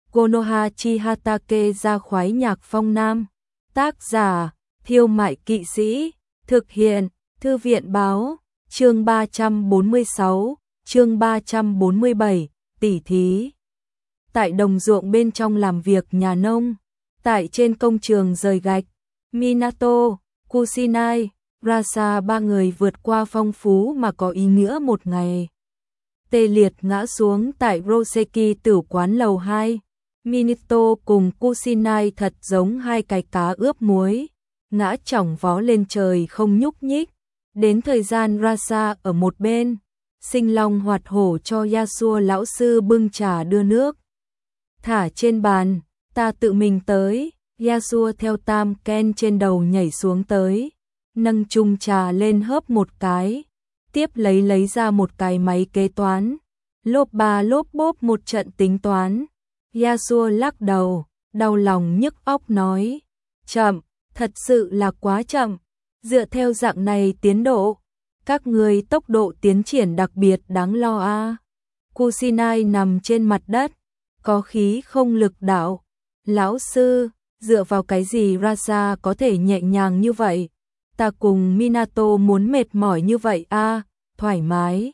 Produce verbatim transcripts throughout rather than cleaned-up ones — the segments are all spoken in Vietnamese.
Konoha Chihatake ra khoái nhạc phong nam. Tác giả, Thiêu Mại Kỵ Sĩ. Thực hiện, Thư viện Báo. Chương ba trăm bốn mươi sáu, chương ba trăm bốn mươi bảy, tỉ thí. Tại đồng ruộng bên trong làm việc nhà nông, tại trên công trường rời gạch, Minato, Kusinai, Rasa ba người vượt qua phong phú mà có ý nghĩa một ngày. Tê liệt ngã xuống tại Roseki tử quán lầu hai. Minato cùng Kusinai thật giống hai cái cá ướp muối, ngã chỏng vó lên trời không nhúc nhích. Đến thời gian Rasa ở một bên, sinh long hoạt hổ cho Yasuo lão sư bưng trà đưa nước. Thả trên bàn, ta tự mình tới. Yasuo theo tam ken trên đầu nhảy xuống tới, nâng chung trà lên hớp một cái, tiếp lấy lấy ra một cái máy kế toán, lốp ba lốp bốp một trận tính toán. Yasuo lắc đầu, đau lòng nhức óc nói, chậm, thật sự là quá chậm, dựa theo dạng này tiến độ, các người tốc độ tiến triển đặc biệt đáng lo a. À. Kusinai nằm trên mặt đất, có khí không lực đạo, lão sư, dựa vào cái gì Rasa có thể nhẹ nhàng như vậy? Ta cùng Minato muốn mệt mỏi như vậy a, à, thoải mái.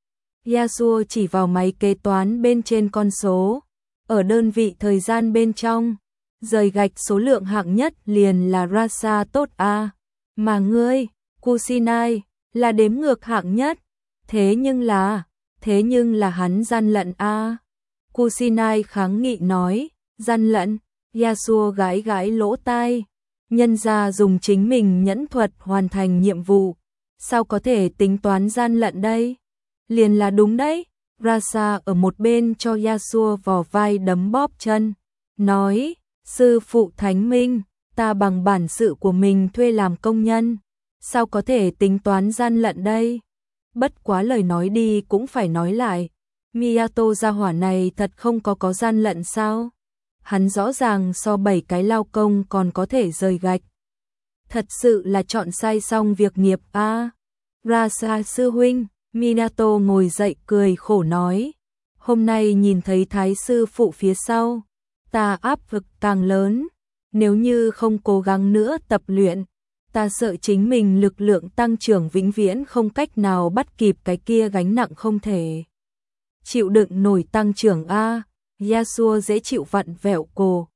Yasuo chỉ vào máy kế toán bên trên con số, ở đơn vị thời gian bên trong, rời gạch số lượng hạng nhất liền là Rasa tốt a, à. Mà ngươi, Kusinai, là đếm ngược hạng nhất, thế nhưng là, thế nhưng là hắn gian lận a. À. Kusinai kháng nghị nói, gian lận. Yasuo gãi gãi lỗ tai, nhân ra dùng chính mình nhẫn thuật hoàn thành nhiệm vụ, sao có thể tính toán gian lận đây? Liền là đúng đấy. Rasa ở một bên cho Yasuo vò vai đấm bóp chân, nói, sư phụ thánh minh, ta bằng bản sự của mình thuê làm công nhân, sao có thể tính toán gian lận đây? Bất quá lời nói đi cũng phải nói lại, Miyato gia hỏa này thật không có có gian lận sao? Hắn rõ ràng so bảy cái lao công còn có thể rời gạch. Thật sự là chọn sai xong việc nghiệp a. À. Rasa sư huynh, Minato ngồi dậy cười khổ nói, hôm nay nhìn thấy thái sư phụ phía sau, ta áp lực càng lớn, nếu như không cố gắng nữa tập luyện, ta sợ chính mình lực lượng tăng trưởng vĩnh viễn không cách nào bắt kịp cái kia gánh nặng không thể chịu đựng nổi tăng trưởng a. À. Yasuo dễ chịu vặn vẹo cổ,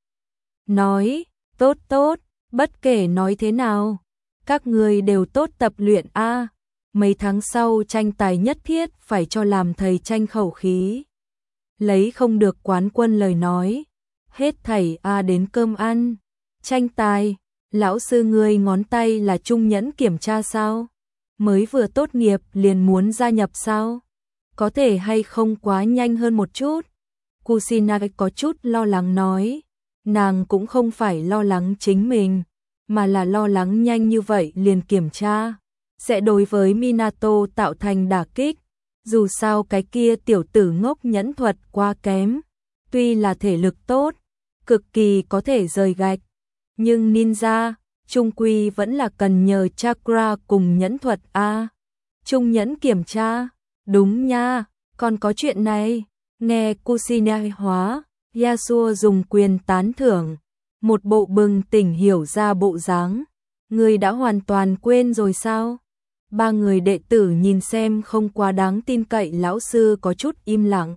nói, tốt tốt, bất kể nói thế nào, các người đều tốt tập luyện a. À. Mấy tháng sau tranh tài nhất thiết phải cho làm thầy tranh khẩu khí. Lấy không được quán quân lời nói, hết thảy a à đến cơm ăn. Tranh tài, lão sư ngươi ngón tay là trung nhẫn kiểm tra sao? Mới vừa tốt nghiệp liền muốn gia nhập sao? Có thể hay không quá nhanh hơn một chút? Kusinai có chút lo lắng nói, nàng cũng không phải lo lắng chính mình, mà là lo lắng nhanh như vậy liền kiểm tra, sẽ đối với Minato tạo thành đả kích, dù sao cái kia tiểu tử ngốc nhẫn thuật quá kém, tuy là thể lực tốt, cực kỳ có thể rời gạch, nhưng ninja, trung quy vẫn là cần nhờ chakra cùng nhẫn thuật a. Trung nhẫn kiểm tra, đúng nha, còn có chuyện này. Nghe Kusinai hóa, Yasuo dùng quyền tán thưởng, một bộ bừng tỉnh hiểu ra bộ dáng. Người đã hoàn toàn quên rồi sao? Ba người đệ tử nhìn xem không quá đáng tin cậy lão sư có chút im lặng.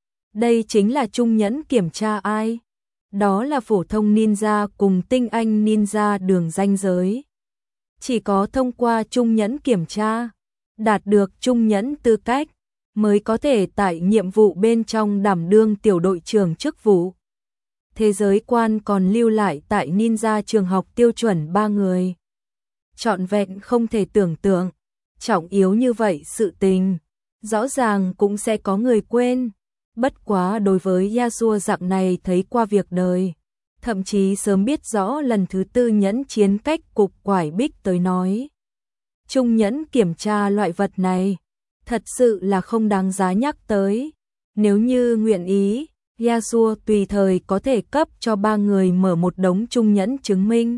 Đây chính là trung nhẫn kiểm tra ai? Đó là phổ thông ninja cùng tinh anh ninja đường ranh giới. Chỉ có thông qua trung nhẫn kiểm tra, đạt được trung nhẫn tư cách, mới có thể tại nhiệm vụ bên trong đảm đương tiểu đội trưởng chức vụ. Thế giới quan còn lưu lại tại ninja trường học tiêu chuẩn ba người. Trọn vẹn không thể tưởng tượng, trọng yếu như vậy sự tình, rõ ràng cũng sẽ có người quên. Bất quá đối với Yasuo dạng này thấy qua việc đời, thậm chí sớm biết rõ lần thứ tư nhẫn chiến cách cục quải bích tới nói. Trung nhẫn kiểm tra loại vật này, thật sự là không đáng giá nhắc tới. Nếu như nguyện ý, Yasuo tùy thời có thể cấp cho ba người mở một đống trung nhẫn chứng minh.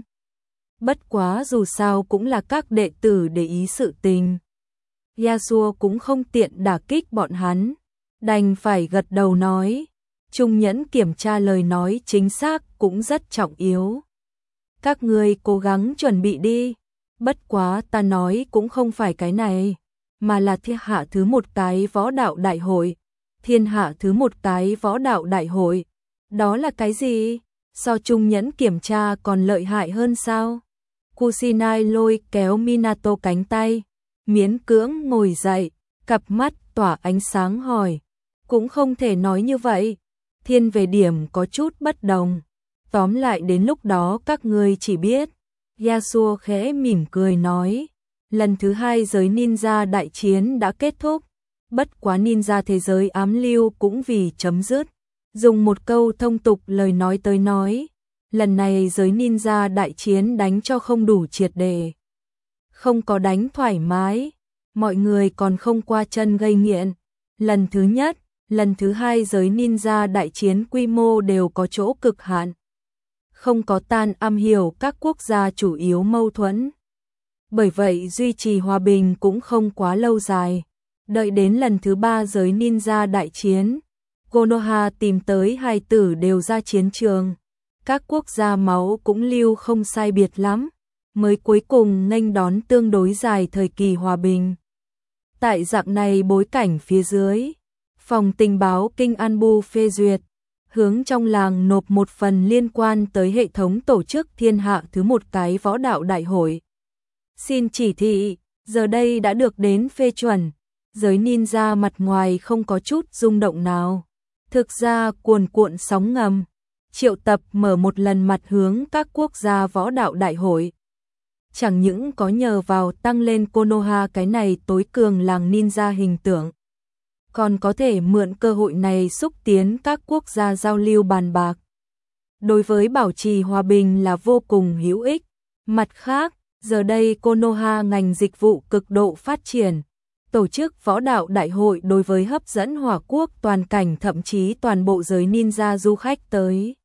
Bất quá dù sao cũng là các đệ tử để ý sự tình. Yasuo cũng không tiện đả kích bọn hắn, đành phải gật đầu nói, Trung nhẫn kiểm tra lời nói chính xác cũng rất trọng yếu. Các ngươi cố gắng chuẩn bị đi. Bất quá ta nói cũng không phải cái này, mà là thiên hạ thứ một cái võ đạo đại hội. Thiên hạ thứ một cái võ đạo đại hội. Đó là cái gì? So trung nhẫn kiểm tra còn lợi hại hơn sao? Kusinai lôi kéo Minato cánh tay, miễn cưỡng ngồi dậy, cặp mắt tỏa ánh sáng hỏi. Cũng không thể nói như vậy. Thiên về điểm có chút bất đồng. Tóm lại đến lúc đó các ngươi chỉ biết. Yasuo khẽ mỉm cười nói. Lần thứ hai giới ninja đại chiến đã kết thúc. Bất quá ninja thế giới ám lưu cũng vì chấm dứt. Dùng một câu thông tục lời nói tới nói. Lần này giới ninja đại chiến đánh cho không đủ triệt đề. Không có đánh thoải mái. Mọi người còn không qua chân gây nghiện. Lần thứ nhất, lần thứ hai giới ninja đại chiến quy mô đều có chỗ cực hạn. Không có tan am hiểu các quốc gia chủ yếu mâu thuẫn. Bởi vậy duy trì hòa bình cũng không quá lâu dài. Đợi đến lần thứ ba giới ninja đại chiến, Konoha tìm tới hai tử đều ra chiến trường. Các quốc gia máu cũng lưu không sai biệt lắm, mới cuối cùng nghênh đón tương đối dài thời kỳ hòa bình. Tại dạng này bối cảnh phía dưới, phòng tình báo Kinh Anbu phê duyệt, hướng trong làng nộp một phần liên quan tới hệ thống tổ chức thiên hạ thứ một cái võ đạo đại hội. Xin chỉ thị, giờ đây đã được đến phê chuẩn, giới ninja mặt ngoài không có chút rung động nào. Thực ra cuồn cuộn sóng ngầm, triệu tập mở một lần mặt hướng các quốc gia võ đạo đại hội. Chẳng những có nhờ vào tăng lên Konoha cái này tối cường làng ninja hình tượng, còn có thể mượn cơ hội này xúc tiến các quốc gia giao lưu bàn bạc. Đối với bảo trì hòa bình là vô cùng hữu ích. Mặt khác, giờ đây Konoha ngành dịch vụ cực độ phát triển. Tổ chức võ đạo đại hội đối với hấp dẫn hỏa quốc toàn cảnh thậm chí toàn bộ giới ninja du khách tới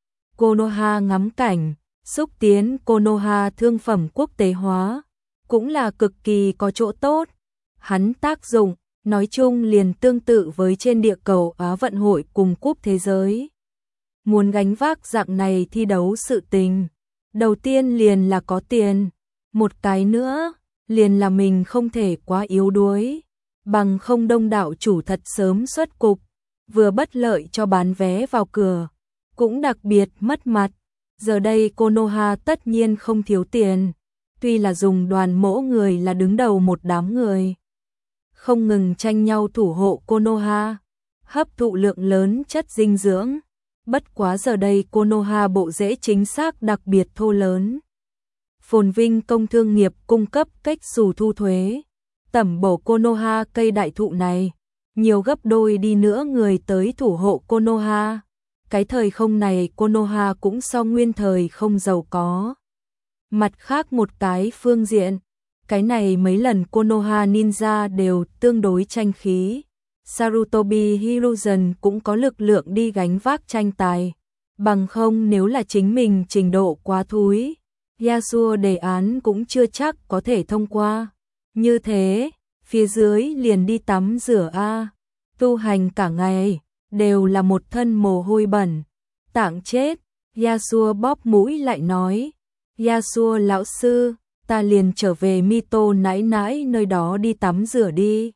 Konoha ngắm cảnh, xúc tiến Konoha thương phẩm quốc tế hóa, cũng là cực kỳ có chỗ tốt. Hắn tác dụng, nói chung liền tương tự với trên địa cầu Á vận hội cùng cúp thế giới. Muốn gánh vác dạng này thi đấu sự tình, đầu tiên liền là có tiền, một cái nữa, liền là mình không thể quá yếu đuối, bằng không đông đảo chủ thật sớm xuất cục, vừa bất lợi cho bán vé vào cửa, cũng đặc biệt mất mặt. Giờ đây Konoha tất nhiên không thiếu tiền, tuy là dùng đoàn mỗ người là đứng đầu một đám người, không ngừng tranh nhau thủ hộ Konoha, hấp thụ lượng lớn chất dinh dưỡng. Bất quá giờ đây Konoha bộ rễ chính xác đặc biệt thô lớn. Phồn vinh công thương nghiệp cung cấp cách xù thu thuế. Tẩm bổ Konoha cây đại thụ này, nhiều gấp đôi đi nữa người tới thủ hộ Konoha. Cái thời không này Konoha cũng so nguyên thời không giàu có. Mặt khác một cái phương diện, cái này mấy lần Konoha ninja đều tương đối tranh khí. Sarutobi Hiruzen cũng có lực lượng đi gánh vác tranh tài. Bằng không nếu là chính mình trình độ quá thúi, Yasuo đề án cũng chưa chắc có thể thông qua. Như thế, phía dưới liền đi tắm rửa a, tu hành cả ngày, đều là một thân mồ hôi bẩn. Tạng chết, Yasuo bóp mũi lại nói. Yasuo lão sư, ta liền trở về Mito nãi nãi nơi đó đi tắm rửa đi.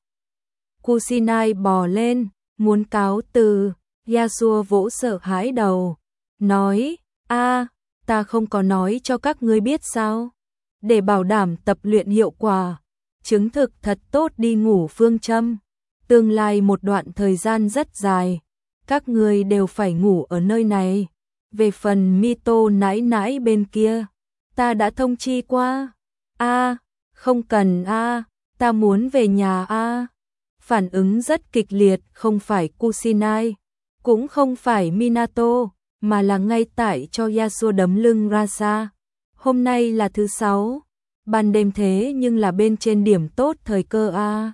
Kusinai bò lên, muốn cáo từ. Yasuo vỗ sợ hãi đầu, nói, a, ta không có nói cho các ngươi biết sao? Để bảo đảm tập luyện hiệu quả, chứng thực thật tốt đi ngủ phương châm. Tương lai một đoạn thời gian rất dài, các ngươi đều phải ngủ ở nơi này. Về phần Mito nãi nãi bên kia, ta đã thông chi qua. A, không cần a, ta muốn về nhà a. Phản ứng rất kịch liệt, không phải Kusinai, cũng không phải Minato, mà là ngay tại cho Yasuo đấm lưng ra xa. Hôm nay là thứ sáu, ban đêm thế nhưng là bên trên điểm tốt thời cơ a.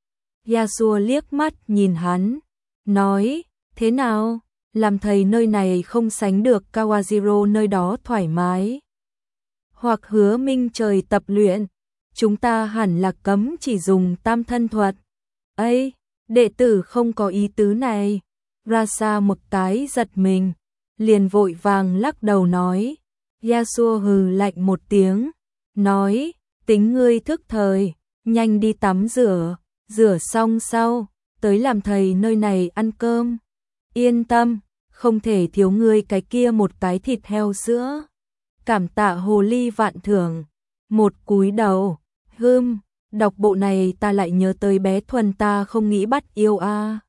Yasuo liếc mắt nhìn hắn, nói, thế nào, làm thầy nơi này không sánh được Kawajiro nơi đó thoải mái. Hoặc Hứa Minh trời tập luyện, chúng ta hẳn là cấm chỉ dùng tam thân thuật. Ây, đệ tử không có ý tứ này. Rasa một cái giật mình, liền vội vàng lắc đầu nói. Yasuo hừ lạnh một tiếng, nói, tính ngươi thức thời, nhanh đi tắm rửa, rửa xong sau, tới làm thầy nơi này ăn cơm. Yên tâm, không thể thiếu ngươi cái kia một cái thịt heo sữa. Cảm tạ hồ ly vạn thưởng, một cúi đầu, hưm, đọc bộ này ta lại nhớ tới bé Thuần ta không nghĩ bắt yêu a.